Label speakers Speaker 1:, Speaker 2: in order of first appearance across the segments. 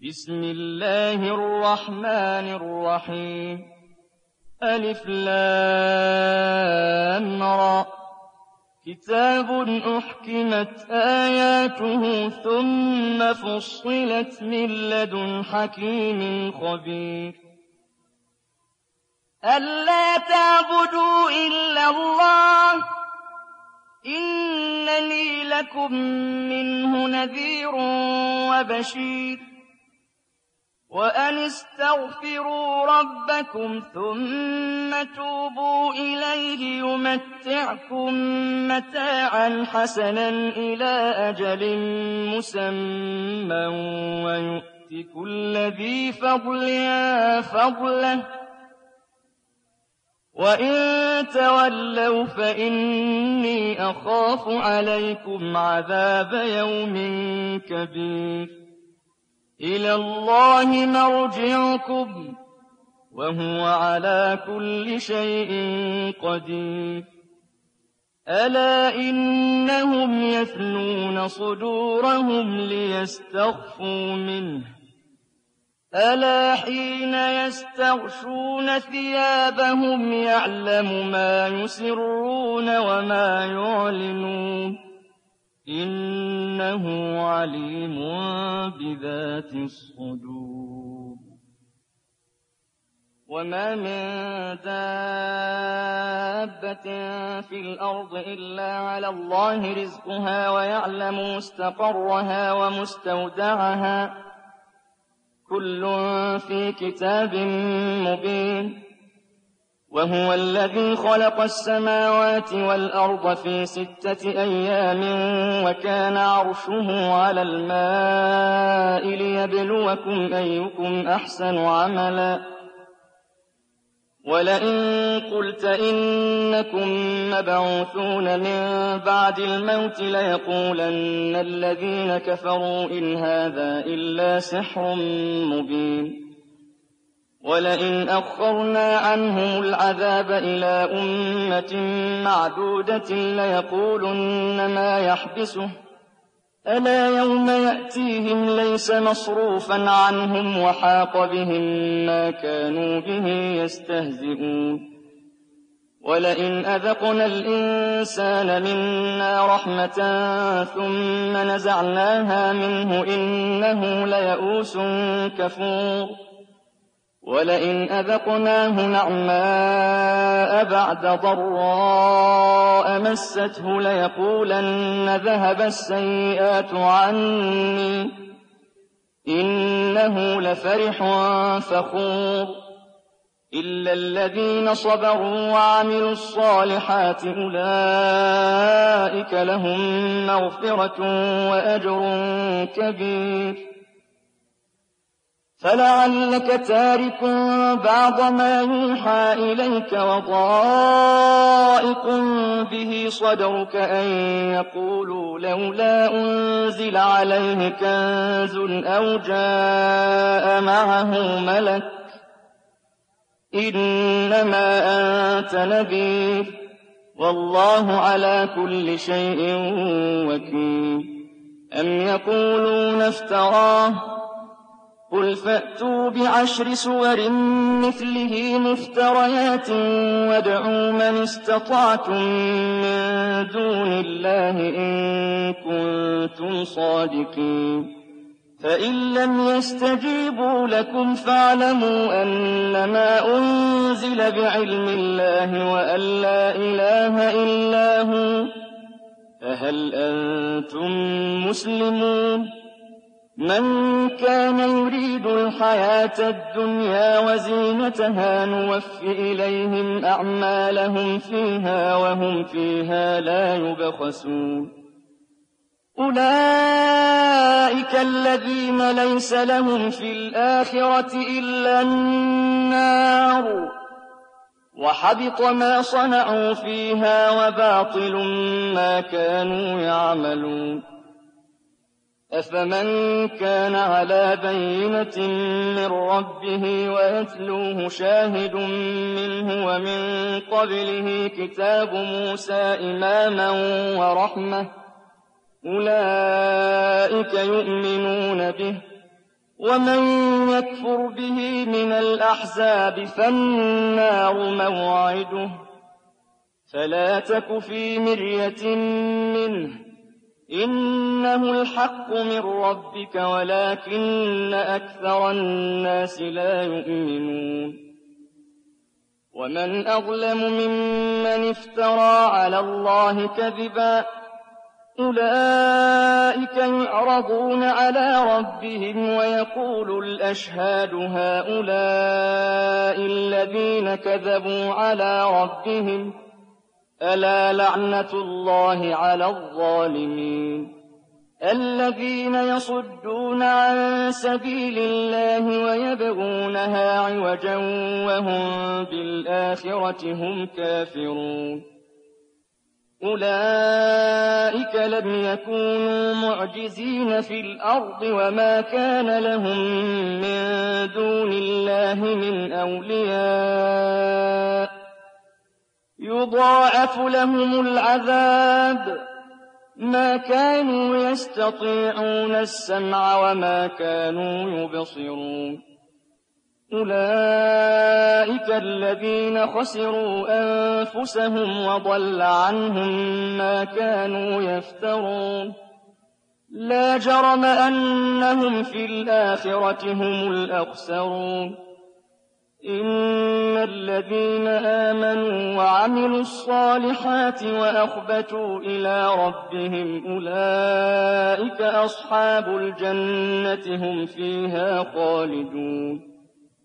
Speaker 1: بسم الله الرحمن الرحيم ألف لام را كتاب أحكمت آياته ثم فصلت من لدن حكيم خبير ألا تعبدوا إلا الله إنني لكم منه نذير وبشير وأن استغفروا ربكم ثم توبوا إليه يمتعكم متاعا حسنا إلى أجل مسمى ويؤت كل ذي فضل فضله وإن تولوا فإني أخاف عليكم عذاب يوم كبير إلى الله مرجعكم وهو على كل شيء قدير ألا إنهم يثنون صدورهم ليستخفوا منه ألا حين يستغشون ثيابهم يعلم ما يسرون وما يعلنون إنه عليم بذات الصدور وما من دابة في الأرض إلا على الله رزقها ويعلم مستقرها ومستودعها كل في كتاب مبين وهو الذي خلق السماوات والأرض في 6 أيام وكان عرشه على الماء ليبلوكم أيكم أحسن عملا ولئن قلت إنكم مبعوثون من بعد الموت ليقولن الذين كفروا إن هذا إلا سحر مبين ولئن أخرنا عنهم العذاب إلى أمة معدودة ليقولن ما يحبسه ألا يوم يأتيهم ليس مصروفا عنهم وحاق بهم ما كانوا به يستهزئون ولئن أذقنا الإنسان منا رحمة ثم نزعناها منه إنه ليئوس كفور ولئن أذقناه نعماء بعد ضراء مسته ليقولن ذهب السيئات عني إنه لفرح فخور إلا الذين صبروا وعملوا الصالحات أولئك لهم مغفرة وأجر كبير فلعلك تارك بعض ما يوحى إليك وضائق به صدرك أن يقولوا لولا أنزل عليه كنز أو جاء معه ملك إنما أنت نذير والله على كل شيء وكيل أم يقولون افتراه قل فأتوا ب10 سور مثله مفتريات وادعوا من استطعتم من دون الله إن كنتم صادقين فإن لم يستجيبوا لكم فاعلموا أنما أنزل بعلم الله وأن لا إله إلا هو فهل أنتم مسلمون من كان يريد الحياة الدنيا وزينتها نوف إليهم أعمالهم فيها وهم فيها لا يبخسون أولئك الذين ليس لهم في الآخرة إلا النار وحبط ما صنعوا فيها وباطل ما كانوا يعملون أفمن كان على بينة من ربه ويتلوه شاهد منه ومن قبله كتاب موسى إماما ورحمة أولئك يؤمنون به ومن يكفر به من الأحزاب فالنار موعده فلا تك في مرية منه إنه الحق من ربك ولكن أكثر الناس لا يؤمنون ومن أظلم ممن افترى على الله كذبا أولئك يعرضون على ربهم ويقول الأشهاد هؤلاء الذين كذبوا على ربهم ألا لعنة الله على الظالمين الذين يصدون عن سبيل الله ويبغونها عوجا وهم بالآخرة هم كافرون أولئك لم يكونوا معجزين في الأرض وما كان لهم من دون الله من أولياء يضاعف لهم العذاب ما كانوا يستطيعون السمع وما كانوا يبصرون أولئك الذين خسروا أنفسهم وضل عنهم ما كانوا يفترون لا جرم أنهم في الآخرة هم الأخسرون إن الذين آمنوا وعملوا الصالحات وأخبتوا إلى ربهم أولئك أصحاب الجنة هم فيها خالدون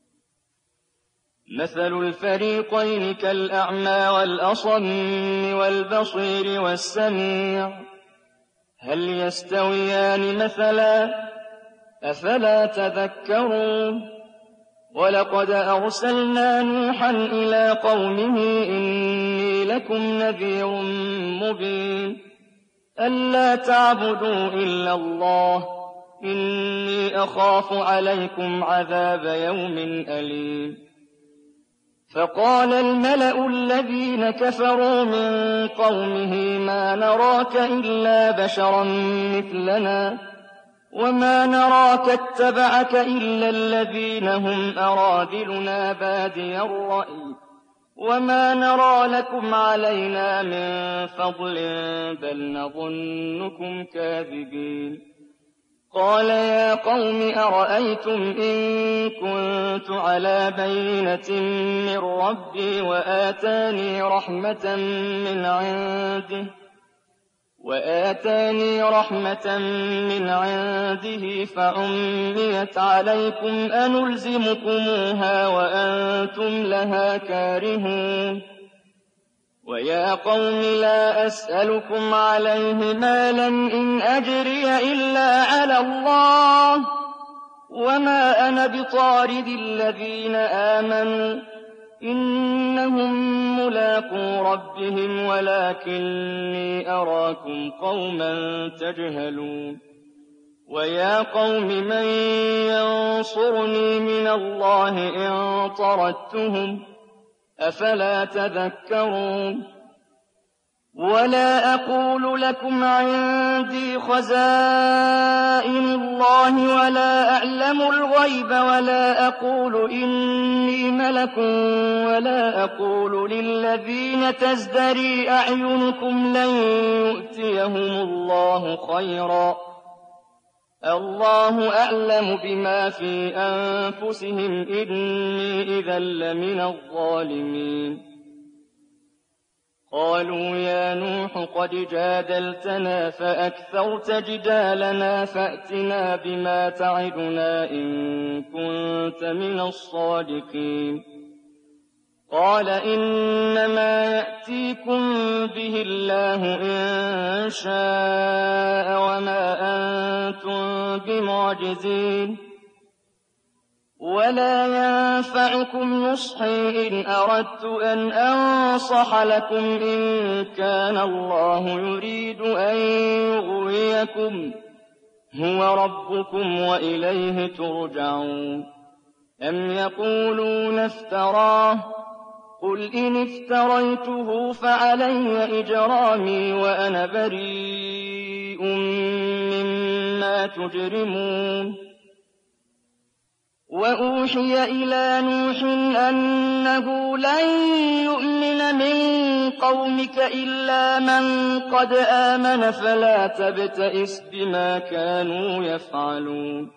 Speaker 1: مثل الفريقين كالأعمى والأصم والبصير والسميع هل يستويان مثلا أفلا تذكرون ولقد أرسلنا نوحا إلى قومه إني لكم نذير مبين ألا تعبدوا إلا الله إني أخاف عليكم عذاب يوم أليم فقال الملأ الذين كفروا من قومه ما نراك إلا بشرا مثلنا وما نراك اتبعك إلا الذين هم أراذلنا بادي الرأي وما نرى لكم علينا من فضل بل نظنكم كاذبين قال يا قوم أرأيتم إن كنت على بينة من ربي وآتاني رحمة من عنده فعميت عليكم أنلزمكموها وأنتم لها كارهون ويا قوم لا أسألكم عليه مالا إن أجري إلا على الله وما أنا بطارد الذين آمنوا إنهم ملاقو ربهم ولكني أراكم قوما تجهلون ويا قوم من ينصرني من الله إن طردتهم أفلا تذكرون ولا أقول لكم عندي خزائن الله ولا أعلم الغيب ولا أقول إني ملك ولا أقول للذين تزدري أعينكم لن يؤتيهم الله خيرا الله أعلم بما في أنفسهم إني إذا لمن الظالمين قالوا يا نوح قد جادلتنا فأكثرت جدالنا فأتنا بما تعدنا إن كنت من الصادقين قال إنما يأتيكم به الله إن شاء وما أنتم بمعجزين ولا ينفعكم نصحي إن أردت أن أنصح لكم إن كان الله يريد أن يغويكم هو ربكم وإليه ترجعون أم يقولون افتراه قل إن افتريته فعلي إجرامي وأنا بريء مما تجرمون وأوحي إلى نوح أنه لن يؤمن من قومك إلا من قد آمن فلا تبتئس بما كانوا يفعلون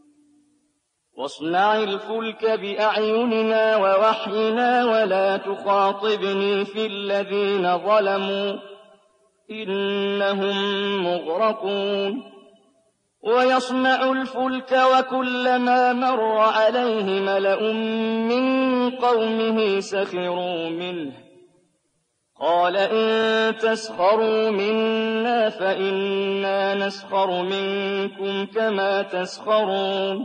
Speaker 1: واصنع الفلك بأعيننا ووحينا ولا تخاطبني في الذين ظلموا إنهم مغرقون ويصنع الفلك وكلما مر عليه ملأ من قومه سخروا منه قال إن تسخروا منا فإنا نسخر منكم كما تسخرون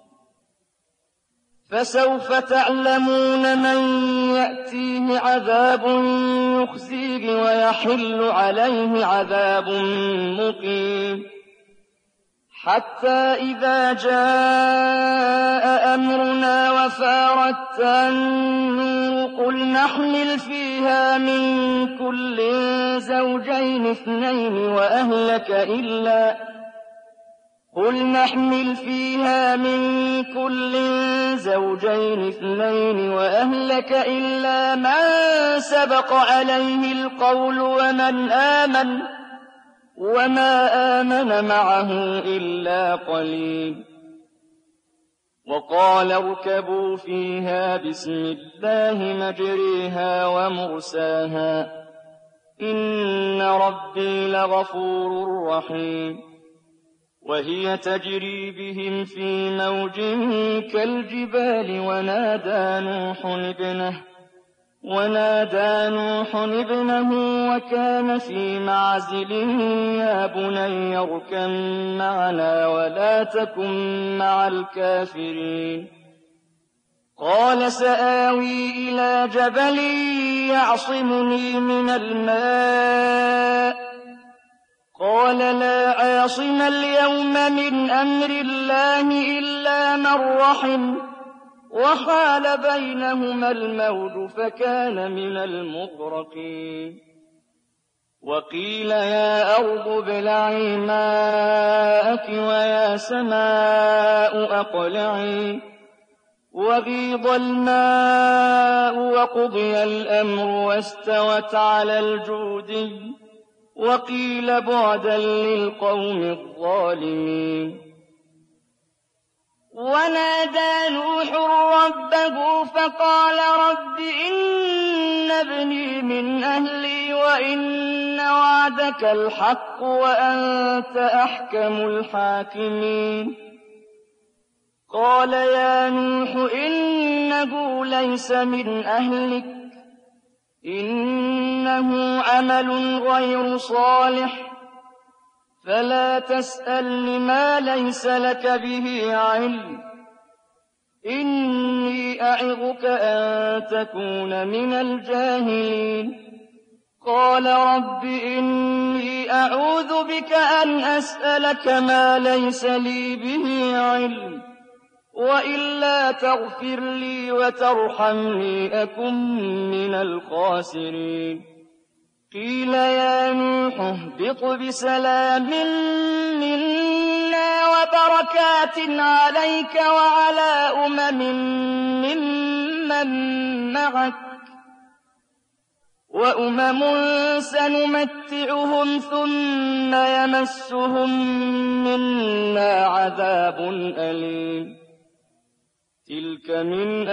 Speaker 1: فسوف تعلمون من يأتيه عذاب يخزيه ويحل عليه عذاب مقيم حتى إذا جاء أمرنا وفارت النور قل نحمل فيها من كل زوجين اثنين وأهلك إلا من سبق عليه القول ومن آمن وما آمن معه إلا قليل وقال اركبوا فيها بسم الله مجريها ومرساها إن ربي لغفور رحيم وهي تجري بهم في موج كالجبال ونادى نوح ابنه وكان في معزل يا بني اركب معنا ولا تكن مع الكافرين قال سآوي إلى جبل يعصمني من الماء قال لا عاصم اليوم من أمر الله إلا من رحم وحال بينهما الموج فكان من المغرقين وقيل يا أرض ابلعي ماءك ويا سماء أقلعي وغيض الماء وقضي الأمر واستوت على الجودي وقيل بعدا للقوم الظالمين ونادى نوح ربه فقال رب إن ابني من أهلي وإن وعدك الحق وأنت أحكم الحاكمين قال يا نوح إنه ليس من أهلك إنه عمل غير صالح فلا تسألني ما ليس لك به علم إني أعظك أن تكون من الجاهلين قال رب إني أعوذ بك أن أسألك ما ليس لي به علم وإلا تغفر لي وترحمني أكن من الخاسرين قيل يا نوح اهبط بسلام منا وبركات عليك وعلى ممن معك وأمم سنمتعهم ثم يمسهم منا عذاب أليم تلك من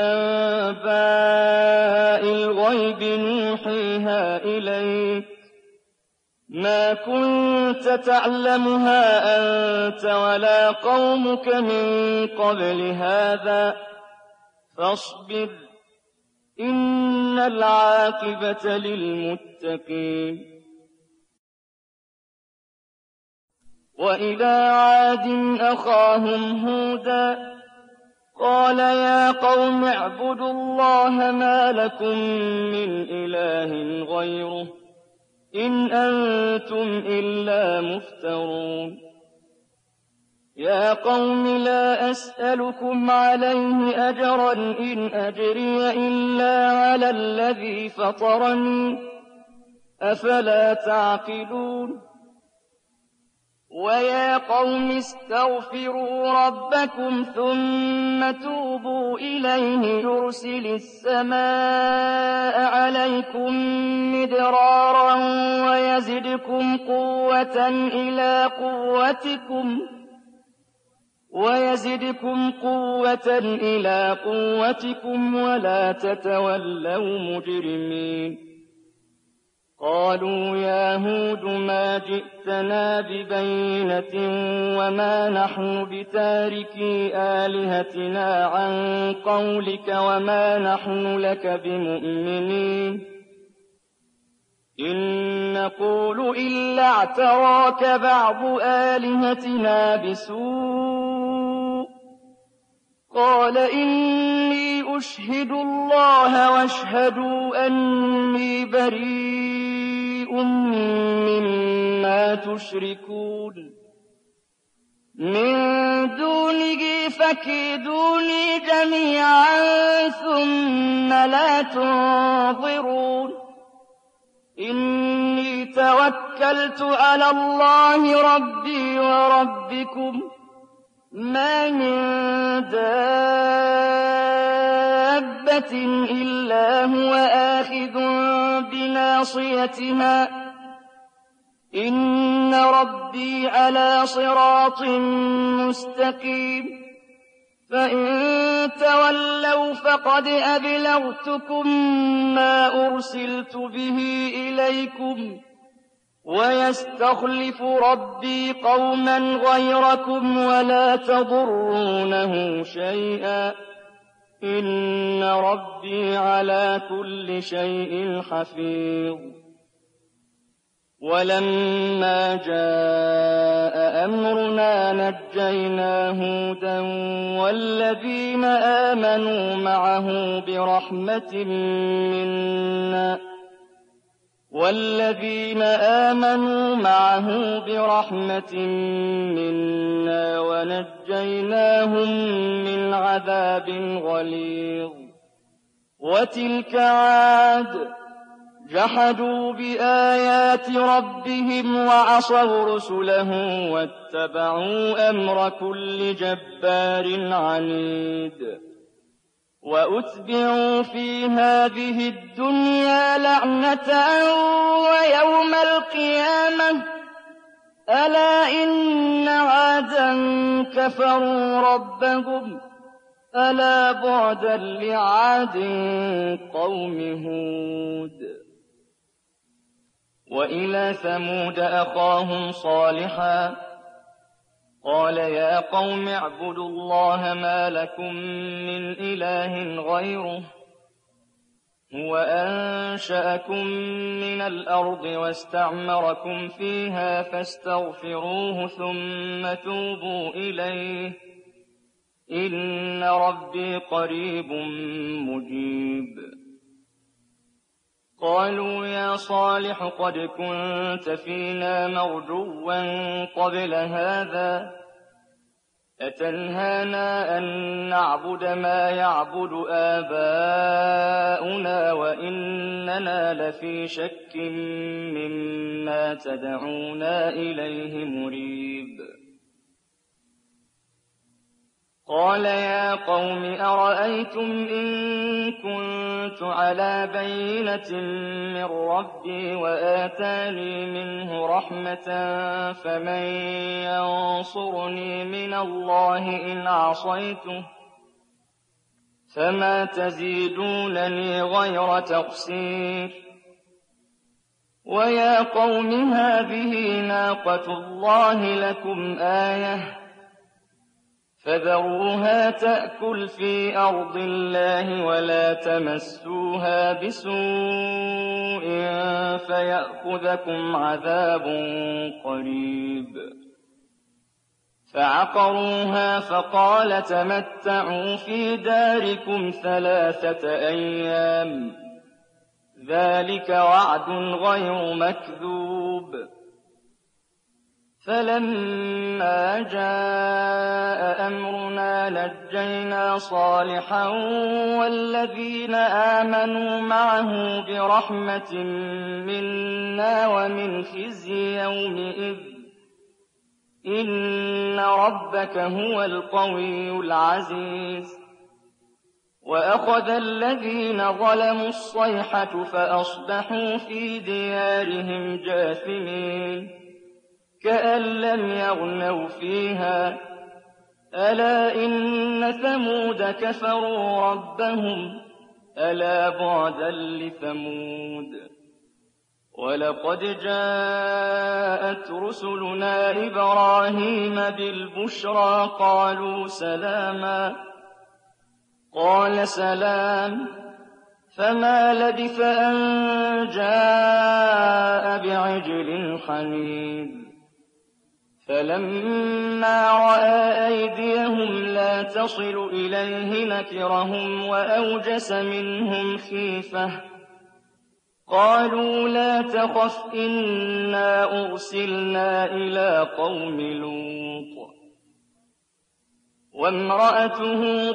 Speaker 1: أنباء الغيب نوحيها إليك ما كنت تعلمها أنت ولا قومك من قبل هذا فاصبر إن العاقبة للمتقين وإلى عاد أخاهم هودا قال يا قوم اعبدوا الله ما لكم من إله غيره إن أنتم إلا مفترون يا قوم لا أسألكم عليه أجرا إن أجري إلا على الذي فطرني أفلا تعقلون وَيَا قَوْمِ اسْتَغْفِرُوا رَبَّكُمْ ثُمَّ تُوبُوا إِلَيْهِ يُرْسِلِ السَّمَاءَ عَلَيْكُم مِّدْرَارًا وَيَزِدْكُمْ قُوَّةً إِلَىٰ قُوَّتِكُمْ وَلَا تَتَوَلَّوْا مُجْرِمِينَ قَالُوا يَا هُودُ مَا جِئْتَنَا بِبَيِّنَةٍ وَمَا نَحْنُ بِتَارِكِي آلِهَتِنَا عَن قَوْلِكَ وَمَا نَحْنُ لَكَ بِمُؤْمِنِينَ إِن نَّقُولُ إِلَّا اعْتَرَاكَ بَعْضُ آلِهَتِنَا بِسُوءٍ ۗ قَالَ إِنِّي أُشْهِدُ اللَّهَ وَاشْهَدُوا أَنِّي بَرِيءٌ مِّمَّا تُشْرِكُونَ مِن دُونِهِ فَكِيدُونِي جَمِيعًا ثُمَّ لَا تُنظِرُونِ إِنِّي تَوَكَّلْتُ عَلَى اللَّهِ رَبِّي وَرَبِّكُم مَّا مِن دَابَّةٍ إِلَّا هُوَ آخِذٌ بِنَاصِيَتِهَا ۚ إِنَّ رَبِّي عَلَىٰ صِرَاطٍ مُّسْتَقِيمٍ فَإِن تَوَلَّوْا فَقَدْ أَبْلَغْتُكُم مَّا أُرْسِلْتُ بِهِ إِلَيْكُمْ ۖ وَيَسْتَخْلِفُ رَبِّي قَوْمًا غَيْرَكُمْ وَلَا تَضُرُّونَهُ شَيْئًا ۚ إِنَّ رَبِّي عَلَىٰ كُلِّ شَيْءٍ حَفِيظٌ وَلَمَّا جَاءَ أَمْرُنَا نَجَّيْنَا هُودًا وَالَّذِينَ آمَنُوا مَعَهُ بِرَحْمَةٍ مِّنَّا وَنَجَّيْنَاهُم مِّنْ عَذَابٍ غَلِيظٍ وَتِلْكَ عَادٌ جَحَدُوا بِآيَاتِ رَبِّهِمْ وَعَصَوْا رُسُلَهُ وَاتَّبَعُوا أَمْرَ كُلِّ جَبَّارٍ عَنِيدٍ وَأُتْبِعُوا فِي هَٰذِهِ الدُّنْيَا لَعْنَةً وَيَوْمَ الْقِيَامَةِ ۗ أَلَا إِنَّ عَادًا كَفَرُوا رَبَّهُمْ ۗ أَلَا بُعْدًا لِّعَادٍ قَوْمِ هُودٍ وَإِلَىٰ ثَمُودَ أَخَاهُمْ صَالِحًا قَالَ يَا قَوْمِ اعْبُدُوا اللَّهَ مَا لَكُم مِّنْ إِلَٰهٍ غَيْرُهُ هُوَ أَنشَأَكُم مِّنَ الْأَرْضِ وَاسْتَعْمَرَكُمْ فِيهَا فَاسْتَغْفِرُوهُ ثُمَّ تُوبُوا إِلَيْهِ ۚ إِنَّ رَبِّي قَرِيبٌ مُّجِيبٌ قَالُوا يَا صَالِحُ قَدْ كُنتَ فِينَا مَرْجُوًّا قَبْلَ هَٰذَا ۖ أَتَنْهَانَا أَن نَّعْبُدَ مَا يَعْبُدُ آبَاؤُنَا وَإِنَّنَا لَفِي شَكٍّ مِّمَّا تَدْعُونَا إِلَيْهِ مُرِيبٍ قَالَ يَا قَوْمِ أَرَأَيْتُمْ إِن كُنتُ عَلَىٰ بَيِّنَةٍ مِّن رَّبِّي وَآتَانِي مِنْهُ رَحْمَةً فَمَن يَنصُرُنِي مِنَ اللَّهِ إِنْ عَصَيْتُهُ ۖ فَمَا تَزِيدُونَنِي غَيْرَ تَقْصِيرٍ وَيَا قَوْمِ هَٰذِهِ نَاقَةُ اللَّهِ لَكُمْ آيَةً فَذَرُوهَا تَأْكُلْ فِي أَرْضِ اللَّهِ وَلَا تَمَسُّوهَا بِسُوءٍ فَيَأْخُذَكُمْ عَذَابٌ قَرِيبٌ فَعَقَرُوهَا فَقَالَ تَمَتَّعُوا فِي دَارِكُمْ 3 أَيَّامٍ ۖ ذَٰلِكَ وَعْدٌ غَيْرُ مَكْذُوبٍ فَلَمَّا جَاءَ أَمْرُنَا نَجَّيْنَا صَالِحًا وَالَّذِينَ آمَنُوا مَعَهُ بِرَحْمَةٍ مِّنَّا وَمِنْ خِزْيِ يَوْمِئِذٍ ۗ إن ربك هو القوي العزيز. وأخذ الذين ظلموا الصيحة فأصبحوا في ديارهم جاثمين كأن لم يغنوا فيها ألا إن ثمود كفروا ربهم ألا بعدا لثمود. ولقد جاءت رسلنا إبراهيم بالبشرى قالوا سلاما قال سلام فما لبث أن جاء بعجل حنيذ. فلما رأى أيديهم لا تصل إليه نكرهم وأوجس منهم خيفة قالوا لا تخف إنا أرسلنا إلى قوم لوط. وامرأته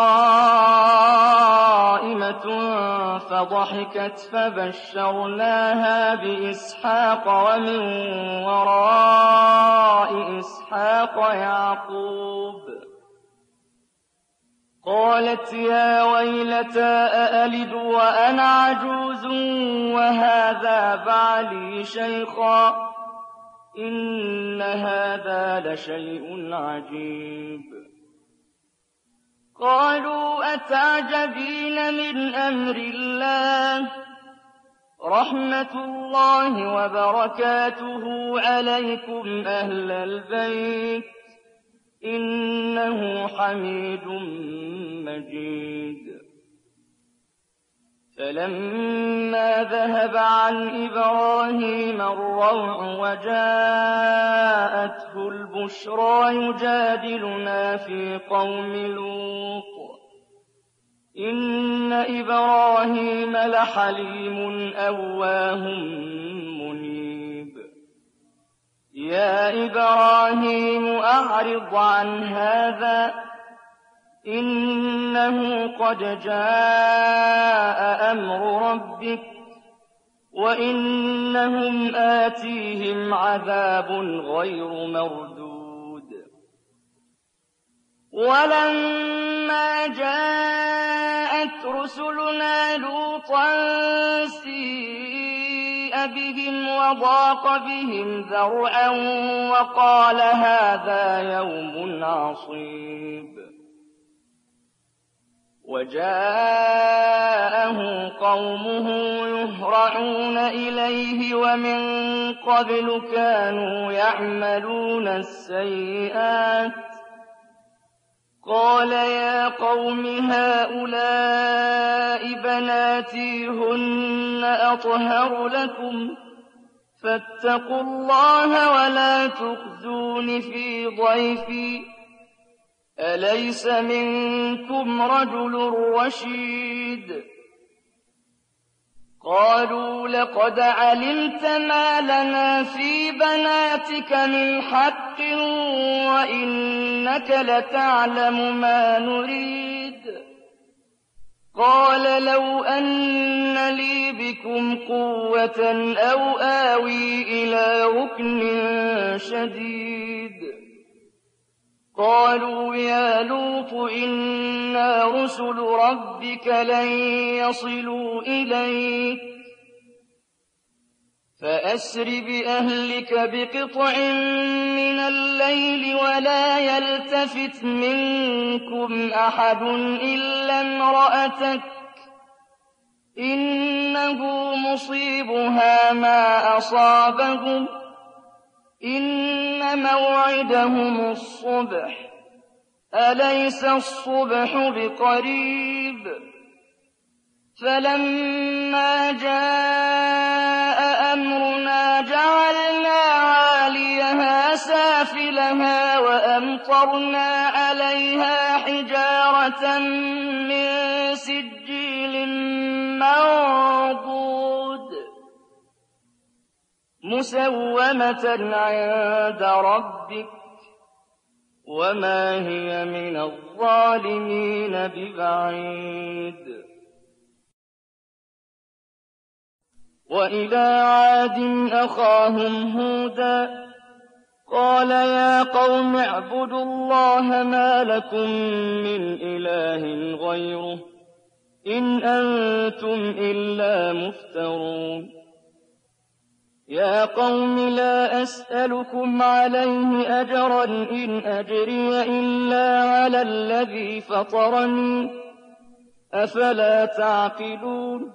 Speaker 1: قائمة فضحكت فبشرناها بإسحاق ومن وراء إسحاق يعقوب. قالت يا ويلتى أألد وأنا عجوز وهذا بعلي شيخا إن هذا لشيء عجيب. قالوا أتعجبين من أمر الله رحمة الله وبركاته عليكم أهل البيت إنه حميد مجيد. فلما ذهب عن إبراهيم الروع وجاءته البشرى يجادلنا في قوم لوط إن إبراهيم لحليم أواه منيب. يا إبراهيم أعرض عن هذا إنه قد جاء أمر ربك وإنهم آتيهم عذاب غير مردود. ولما جاءت رسلنا لوطا سيء بهم وضاق بهم ذرعا وقال هذا يوم عصيب. وجاءه قومه يهرعون إليه ومن قبل كانوا يعملون السيئات قال يا قوم هؤلاء بناتي هن أطهر لكم فاتقوا الله ولا تخزون في ضيفي أليس منكم رجل رشيد. قالوا لقد علمت ما لنا في بناتك من حق وإنك لتعلم ما نريد. قال لو أن لي بكم قوة أو آوي إلى ركن شديد. قالوا يا لوط إنا رسل ربك لن يصلوا إليك فأسر بأهلك بقطع من الليل ولا يلتفت منكم أحد إلا امرأتك إنه مصيبها ما أصابهم إن موعدهم الصبح أليس الصبح بقريب. فلما جاء أمرنا جعلنا عاليها سافلها وأمطرنا عليها حجارة من سجيل منضود مسومة عند ربك وما هي من الظالمين ببعيد. وإلى عاد أخاهم هودا قال يا قوم اعبدوا الله ما لكم من إله غيره إن أنتم إلا مفترون يا قوم لا أسألكم عليه أجرا إن أجري إلا على الذي فطرني أفلا تعقلون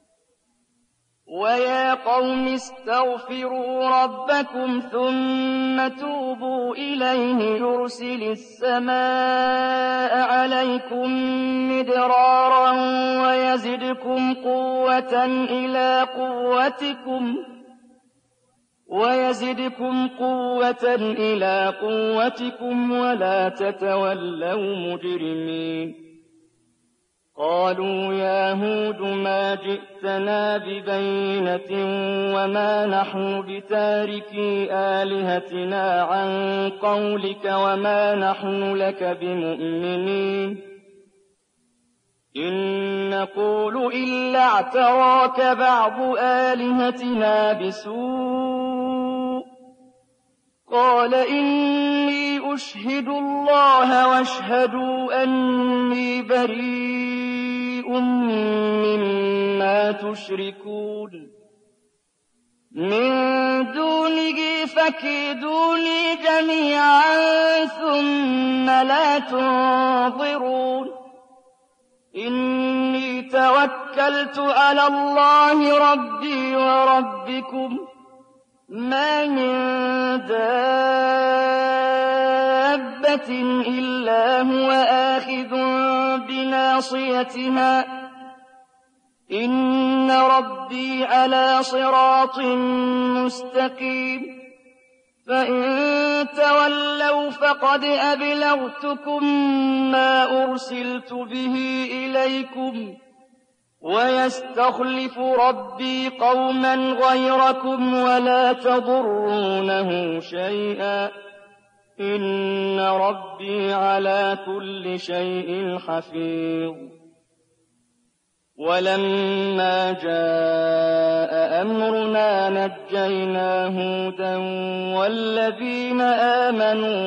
Speaker 1: ويا قوم استغفروا ربكم ثم توبوا إليه يرسل السماء عليكم مدرارا ويزدكم قوة إلى قوتكم ولا تتولوا مجرمين قالوا يا هود ما جئتنا ببينة وما نحن بتاركي آلهتنا عن قولك وما نحن لك بمؤمنين إن نقول إلا اعتراك بعض آلهتنا بسوء قال إني أشهد الله واشهدوا أني بريء مما تشركون من دونه فكيدوني جميعا ثم لا تنظرون إني توكلت على الله ربي وربكم ما من دابة إلا هو آخذ بناصيتها إن ربي على صراط مستقيم فإن تولوا فقد أبلغتكم ما أرسلت به إليكم ويستخلف ربي قوما غيركم ولا تضرونه شيئا إن ربي على كل شيء حفيظ ولما جاء أمرنا نجينا هودا والذين آمنوا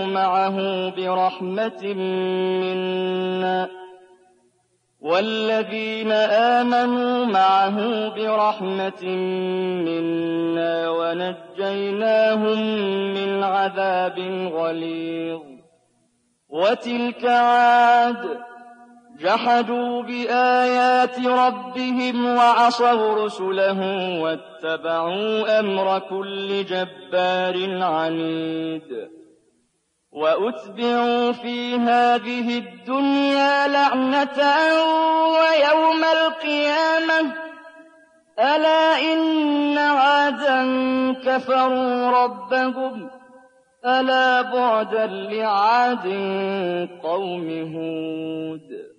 Speaker 1: معه برحمة منا ونجيناهم من عذاب غليظ وتلك عاد جحدوا بآيات ربهم وعصوا رسله واتبعوا أمر كل جبار عنيد وأتبعوا في هذه الدنيا لعنة ويوم القيامة ألا إن عادا كفروا ربهم ألا بعدا لعاد قوم هود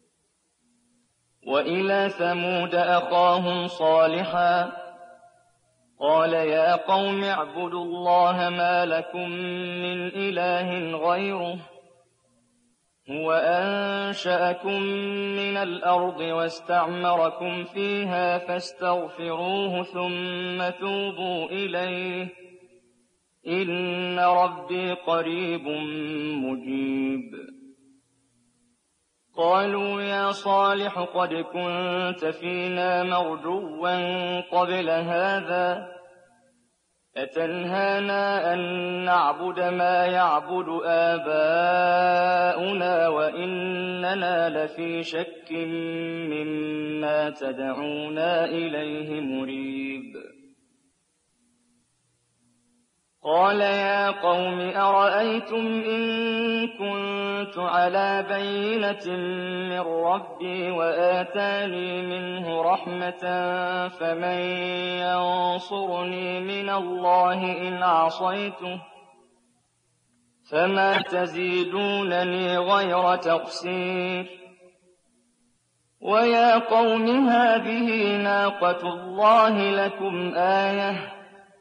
Speaker 1: وإلى ثمود أخاهم صالحا قال يا قوم اعبدوا الله ما لكم من إله غيره هو أنشأكم من الأرض واستعمركم فيها فاستغفروه ثم توبوا إليه إن ربي قريب مجيب قالوا يا صالح قد كنت فينا مرجوا قبل هذا أتنهانا أن نعبد ما يعبد آباؤنا وإننا لفي شك مما تدعونا إليه مريب قال يا قوم أرأيتم إن كنت على بينة من ربي وآتاني منه رحمة فمن ينصرني من الله إن عصيته فما تزيدونني غير تقصير ويا قوم هذه ناقة الله لكم آية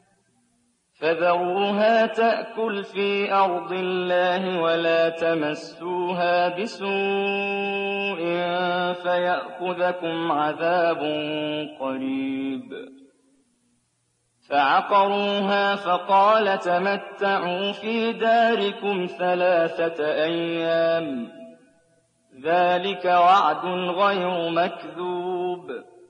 Speaker 1: فذروها تأكل في أرض الله ولا تمسوها بسوء فيأخذكم عذاب قريب فعقروها فقال تمتعوا في داركم 3 أيام ذلك وعد غير مكذوب.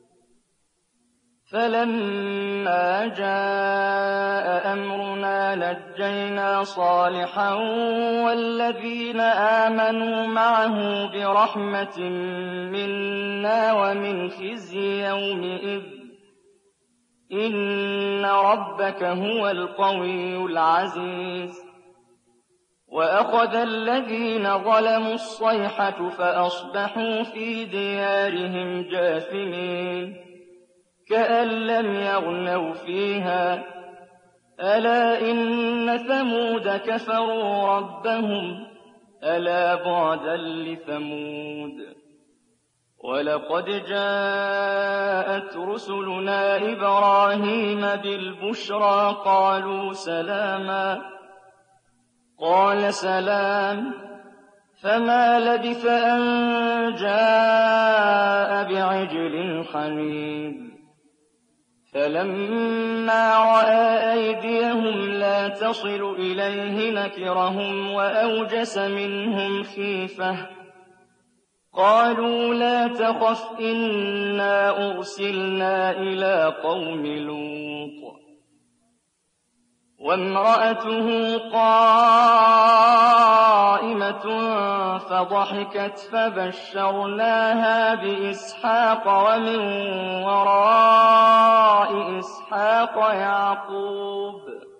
Speaker 1: فلما جاء أمرنا نجينا صالحا والذين آمنوا معه برحمة منا ومن خزي يومئذ إن ربك هو القوي العزيز. وأخذ الذين ظلموا الصيحة فأصبحوا في ديارهم جاثمين كأن لم يغنوا فيها ألا إن ثمود كفروا ربهم ألا بعدا لثمود. ولقد جاءت رسلنا إبراهيم بالبشرى قالوا سلاما قال سلام فما لبث أن جاء بعجل حنيذ. فلما رأى أيديهم لا تصل إليه نكرهم وأوجس منهم خيفة قالوا لا تخف إنا أرسلنا إلى قوم لوط. وامرأته قائمة فضحكت فبشرناها بإسحاق ومن وراء إسحاق يعقوب.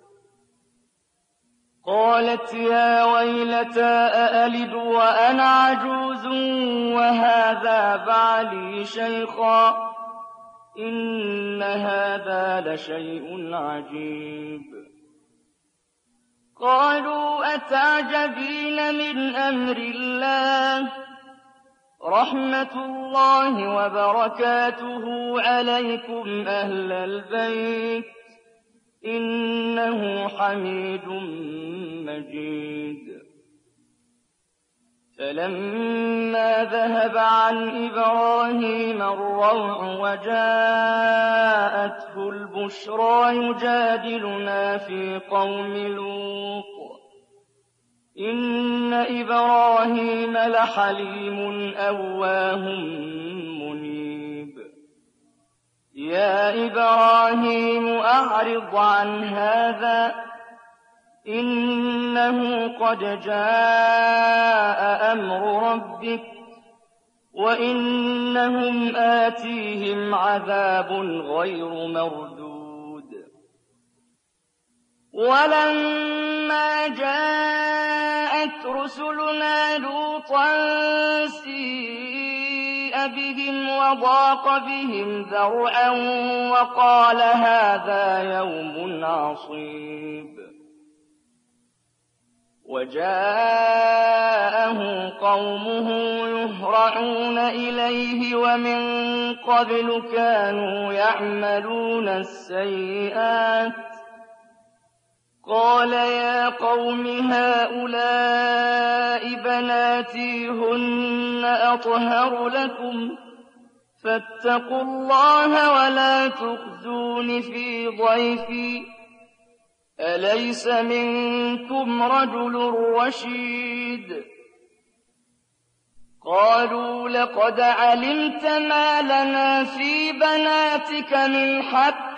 Speaker 1: قالت يا ويلتى أألد وأنا عجوز وهذا بعلي شيخا إن هذا لشيء عجيب. قالوا أتعجبين من أمر الله رحمة الله وبركاته عليكم أهل البيت إنه حميد مجيد. فلما ذهب عن إبراهيم الروع وجاءته البشرى يجادلنا في قوم لوط إن إبراهيم لحليم أواه منيب. يا إبراهيم أعرض عن هذا إنه قد جاء أمر ربك وإنهم آتيهم عذاب غير مردود. ولما جاءت رسلنا لوطا سيء بهم وضاق بهم ذرعا وقال هذا يوم عصيب. وجاءه قومه يهرعون إليه ومن قبل كانوا يعملون السيئات قال يا قوم هؤلاء بناتي هن أطهر لكم فاتقوا الله ولا تخزون في ضيفي أليس منكم رجل رشيد. قالوا لقد علمت ما لنا في بناتك من حق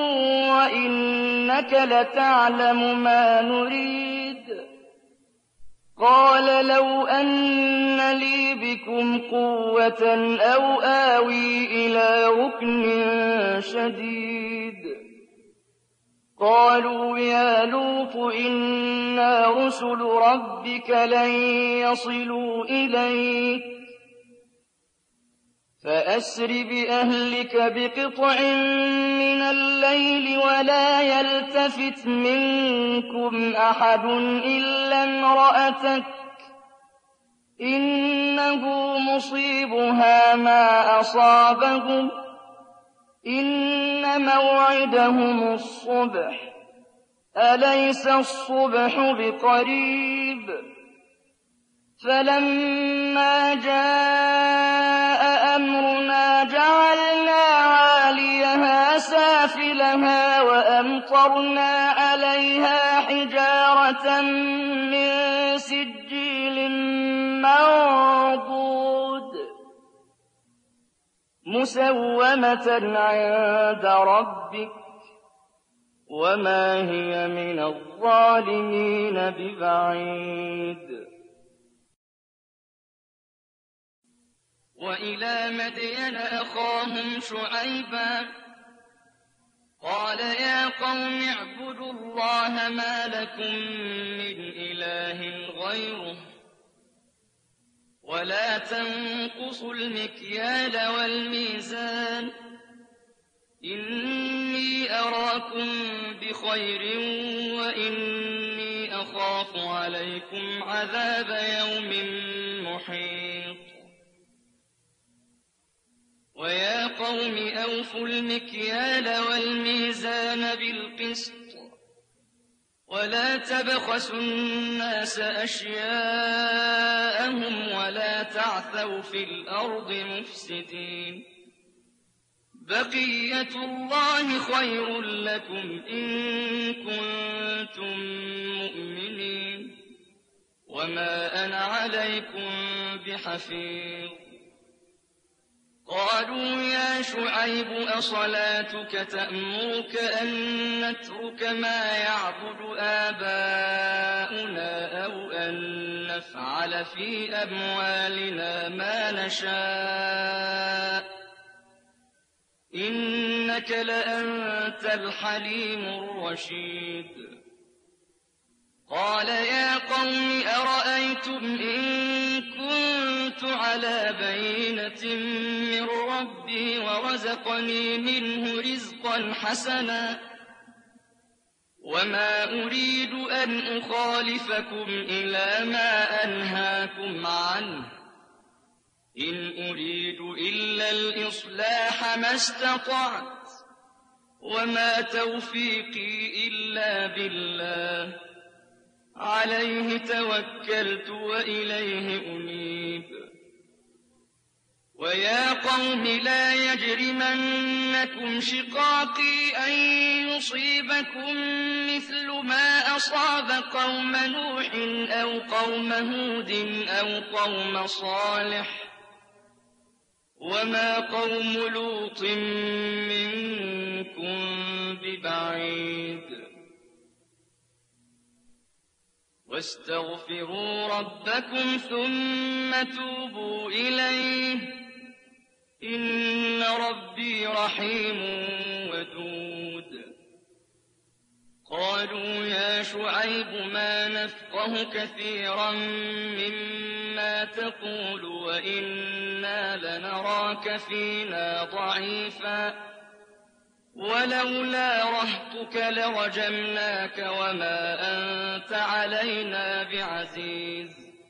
Speaker 1: وإنك لتعلم ما نريد. قال لو أن لي بكم قوة أو آوي إلى ركن شديد. قالوا يا لوط إنا رسل ربك لن يصلوا إليك فأسر بأهلك بقطع من الليل ولا يلتفت منكم أحد إلا امرأتك إنه مصيبها ما أصابهم إن موعدهم الصبح أليس الصبح بقريب. فلما جاء أمرنا جعلنا عاليها سافلها سافلها وأمطرنا عليها حجارة من سجيل منضود مسومة عند ربك وما هي من الظالمين ببعيد. وإلى مدين أخاهم شعيبا قال يا قوم اعبدوا الله ما لكم من إله غيره ولا تنقصوا المكيال والميزان إني أراكم بخير وإني أخاف عليكم عذاب يوم محيط. ويا قوم أوفوا المكيال والميزان بالقسط ولا تبخسوا الناس أشياءهم ولا تعثوا في الأرض مفسدين. بقية الله خير لكم إن كنتم مؤمنين وما أنا عليكم بحفيظ. قالوا يا شعيب أصلاتك تأمرك أن نترك ما يعبد آباؤنا أو أن نفعل في أموالنا ما نشاء إنك لأنت الحليم الرشيد. قال يا قوم أرأيتم إن كنت على بينة من ربي ورزقني منه رزقا حسنا وما أريد أن أخالفكم إلى ما أنهاكم عنه إن أريد إلا الإصلاح ما استطعت وما توفيقي إلا بالله عليه توكلت وإليه أنيب. ويا قوم لا يجرمنكم شقاقي أن يصيبكم مثل ما أصاب قوم نوح أو قوم هود أو قوم صالح وما قوم لوط منكم ببعيد. واستغفروا ربكم ثم توبوا إليه إن ربي رحيم ودود. قالوا يا شعيب ما نفقه كثيرا مما تقول وإنا لنراك فينا ضعيفا ولولا رهطك لرجمناك وما أنت علينا بعزيز.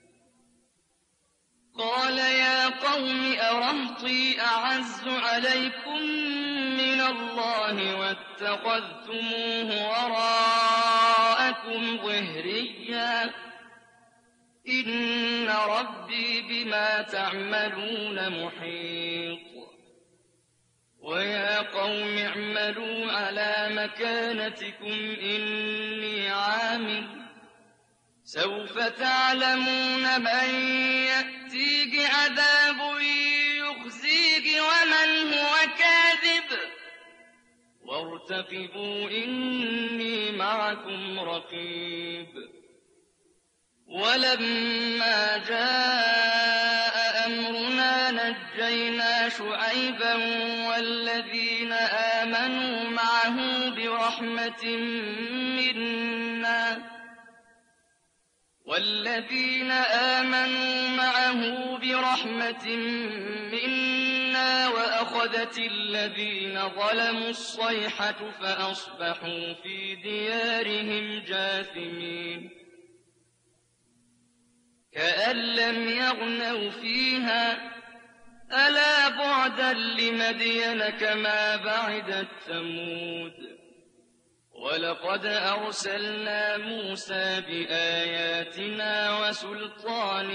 Speaker 1: قال يا قوم أرهطي أعز عليكم من الله واتخذتموه وراءكم ظهريا إن ربي بما تعملون محيط. ويا قوم اعملوا على مكانتكم إني عامل سوف تعلمون من يأتيه عذاب يخزيه ومن هو كاذب وارتقبوا إني معكم رقيب. ولما جاء أمرنا نجينا شعيبا والذين آمنوا معه برحمة منا وأخذت الذين ظلموا الصيحة فأصبحوا في ديارهم جاثمين. كأن لم يغنوا فيها ألا بعدا لمدين كما بعدت ثمود. ولقد أرسلنا موسى بآياتنا وسلطان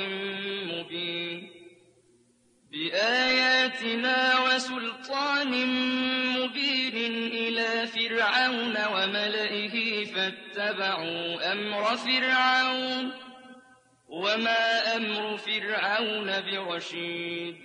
Speaker 1: مبين إلى فِرْعَوْنَ وَمَلئِهِ فَاتَّبَعُوا أَمْرَ فِرْعَوْنَ وَمَا أَمْرُ فِرْعَوْنَ بِرَشِيدٍ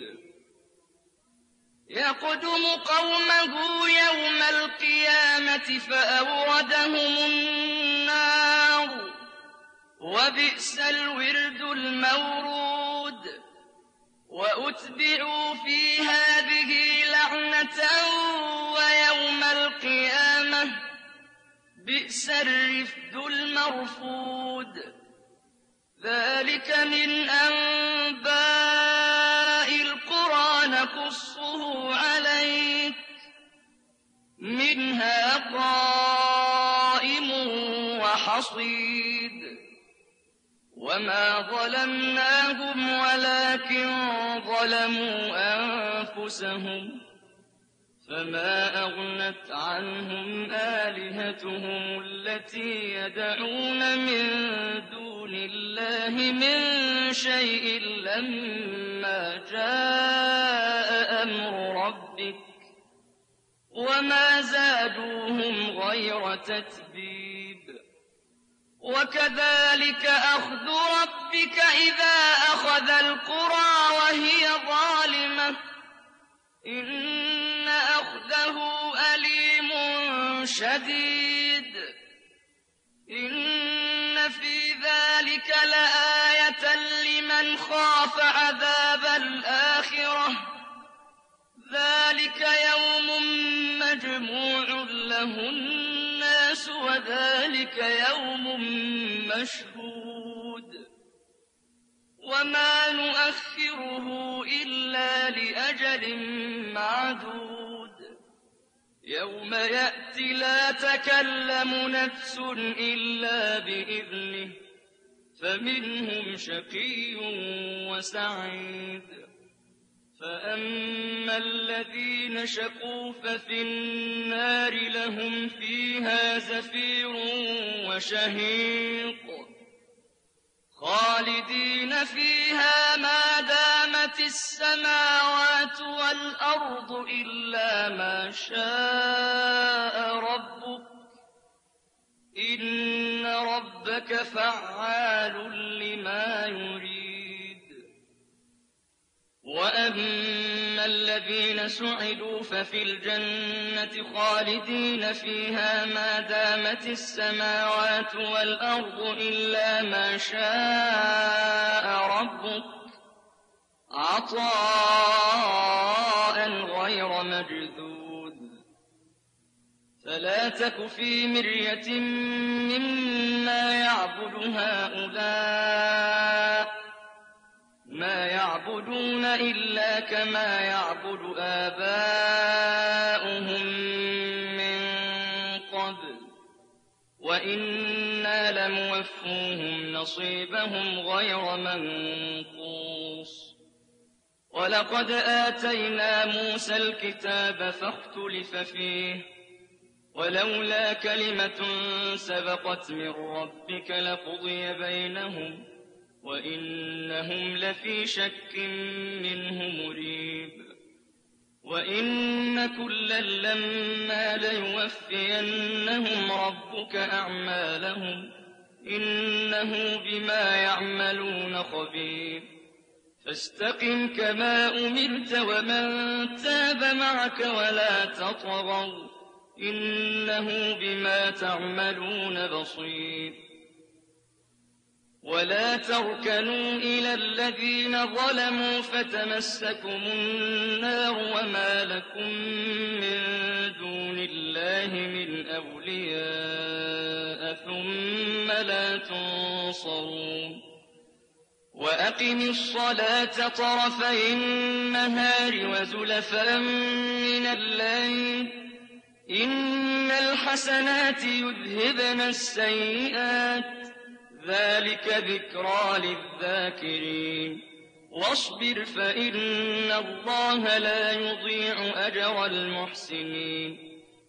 Speaker 1: يَقْدُمُ قَوْمَهُ يَوْمَ الْقِيَامَةِ فَأَوْرَدَهُمُ النَّارَ ۖ وَبِئْسَ الْوِرْدُ الْمَوْرُودُ وَأُتْبِعُوا فِي هَٰذِهِ لَعْنَةً وَيَوْمَ الْقِيَامَةِ ۚ بِئْسَ الرِّفْدُ الْمَرْفُودُ ذَٰلِكَ مِنْ أَنبَاءِ الْقُرَىٰ نَقُصُّهُ عَلَيْكَ ۖ مِنْهَا قَائِمٌ وَحَصِيدٌ وَمَا ظَلَمْنَاهُمْ وَلَٰكِن ظَلَمُوا أَنفُسَهُمْ فَمَا أَغْنَتْ عَنْهُمْ آلِهَتُهُمُ الَّتِي يَدْعُونَ مِن دُونِ اللَّهِ مِن شَيْءٍ لَّمَّا جَاءَ أَمْرُ رَبِّكَ ۖ وَمَا زَادُوهُمْ غَيْرَ تَتْبِيبٍ وَكَذَٰلِكَ أَخْذُ رَبِّكَ إِذَا أَخَذَ الْقُرَىٰ وَهِيَ ظَالِمَةٌ ۚ إِنَّ أَخْذَهُ أَلِيمٌ شَدِيدٌ إِنَّ فِي ذَٰلِكَ لَآيَةً لِّمَنْ خَافَ عَذَابَ الْآخِرَةِ ۚ ذَٰلِكَ يَوْمٌ مَّجْمُوعٌ لَّهُ النَّاسُ وَذَٰلِكَ يَوْمٌ مَّشْهُودٌ وَمَا نُؤَخِّرُهُ إِلَّا لِأَجَلٍ مَّعْدُودٍ يَوْمَ يَأْتِ لَا تَكَلَّمُ نَفْسٌ إِلَّا بِإِذْنِهِ فَمِنْهُمْ شَقِيٌّ وَسَعِيدٌ فَأَمَّا الَّذِينَ شَقُوا فَفِي النَّارِ لَهُمْ فِيهَا زَفِيرٌ وَشَهِيقٌ خَالِدِينَ فِيهَا مَا دَامَتِ السَّمَاوَاتُ وَالْأَرْضُ إِلَّا مَا شَاءَ رَبُّكَ ۚ إِنَّ رَبَّكَ فَعَّالٌ لِّمَا يُرِيدُ وَأَمَّا الَّذِينَ سُعِدُوا فَفِي الْجَنَّةِ خَالِدِينَ فِيهَا مَا دَامَتِ السَّمَاوَاتُ وَالْأَرْضُ إِلَّا مَا شَاءَ رَبُّكَ عَطَاءً غَيْرَ مَجْذُوذٍ فَلَا تَكُ فِي مِرْيَةٍ مِّمَّا يَعْبُدُ هَٰؤُلَاءِ ۚ مَا يَعْبُدُونَ إِلَّا كَمَا يَعْبُدُ آبَاؤُهُم مِّن قَبْلُ ۚ وَإِنَّا لَمُوَفُّوهُمْ نَصِيبَهُمْ غَيْرَ مَنقُوصٍ وَلَقَدْ آتَيْنَا مُوسَى الْكِتَابَ فَاخْتُلِفَ فِيهِ ۚ وَلَوْلَا كَلِمَةٌ سَبَقَتْ مِن رَّبِّكَ لَقُضِيَ بَيْنَهُمْ وَإِنَّهُمْ لَفِي شَكٍّ مِّنْهُ مُرِيبٍ وَإِنَّ كُلًّا لَّمَّا لَيُوَفِّيَنَّهُمْ رَبُّكَ أَعْمَالَهُمْ ۚ إِنَّهُ بِمَا يَعْمَلُونَ خَبِيرٌ فَاسْتَقِمْ كَمَا أُمِرْتَ وَمَن تَابَ مَعَكَ وَلَا تَطْغَوْا ۚ إِنَّهُ بِمَا تَعْمَلُونَ بَصِيرٌ وَلَا تَرْكَنُوا إِلَى الَّذِينَ ظَلَمُوا فَتَمَسَّكُمُ النَّارُ وَمَا لَكُم مِّن دُونِ اللَّهِ مِنْ أَوْلِيَاءَ ثُمَّ لَا تُنصَرُونَ وَأَقِمِ الصَّلَاةَ طَرَفَيِ النَّهَارِ وَزُلَفًا مِّنَ اللَّيْلِ ۚ إِنَّ الْحَسَنَاتِ يُذْهِبْنَ السَّيِّئَاتِ ۚ ذَٰلِكَ ذِكْرَىٰ لِلذَّاكِرِينَ وَاصْبِرْ فَإِنَّ اللَّهَ لَا يُضِيعُ أَجْرَ الْمُحْسِنِينَ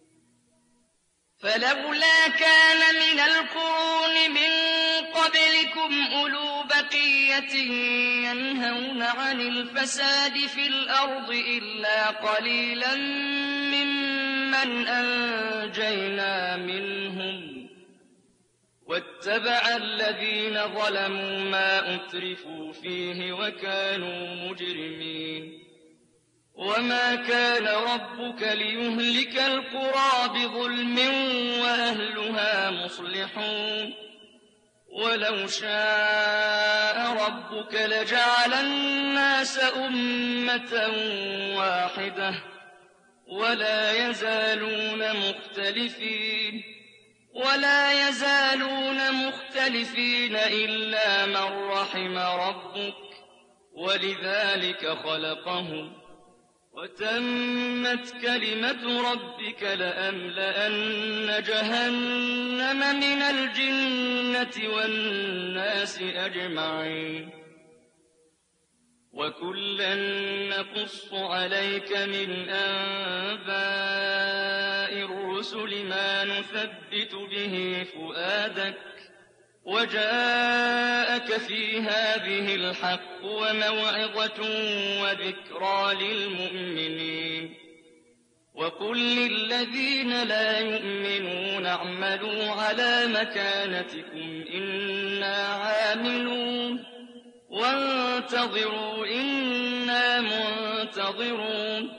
Speaker 1: فَلَوْلَا كَانَ مِنَ الْقُرُونِ مِن قَبْلِكُمْ أُولُو بَقِيَّةٍ يَنْهَوْنَ عَنِ الْفَسَادِ فِي الْأَرْضِ إِلَّا قَلِيلًا مِّمَّن ممن أنجينا منهم واتبع الذين ظلموا ما أترفوا فيه وكانوا مجرمين وما كان ربك ليهلك القرى بظلم وأهلها مصلحون ولو شاء ربك لجعل الناس أمة واحدة ولا يزالون مختلفين إلا من رحم ربك ولذلك خلقهم وتمت كلمة ربك لأملأن جهنم من الجنة والناس أجمعين وكلا نقص عليك من أنباء الرسل ما نثبت به فؤادك وجاءك في هذه الحق وموعظة وذكرى للمؤمنين وقل للذين لا يؤمنون اعملوا على مكانتكم إنا عاملون وانتظروا إنا منتظرون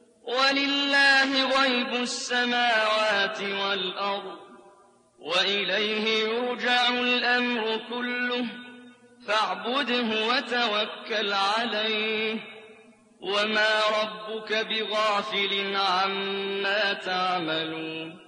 Speaker 1: ولله غيب السماوات والأرض وإليه يرجع الأمر كله فاعبده وتوكل عليه وما ربك بغافل عما تعملون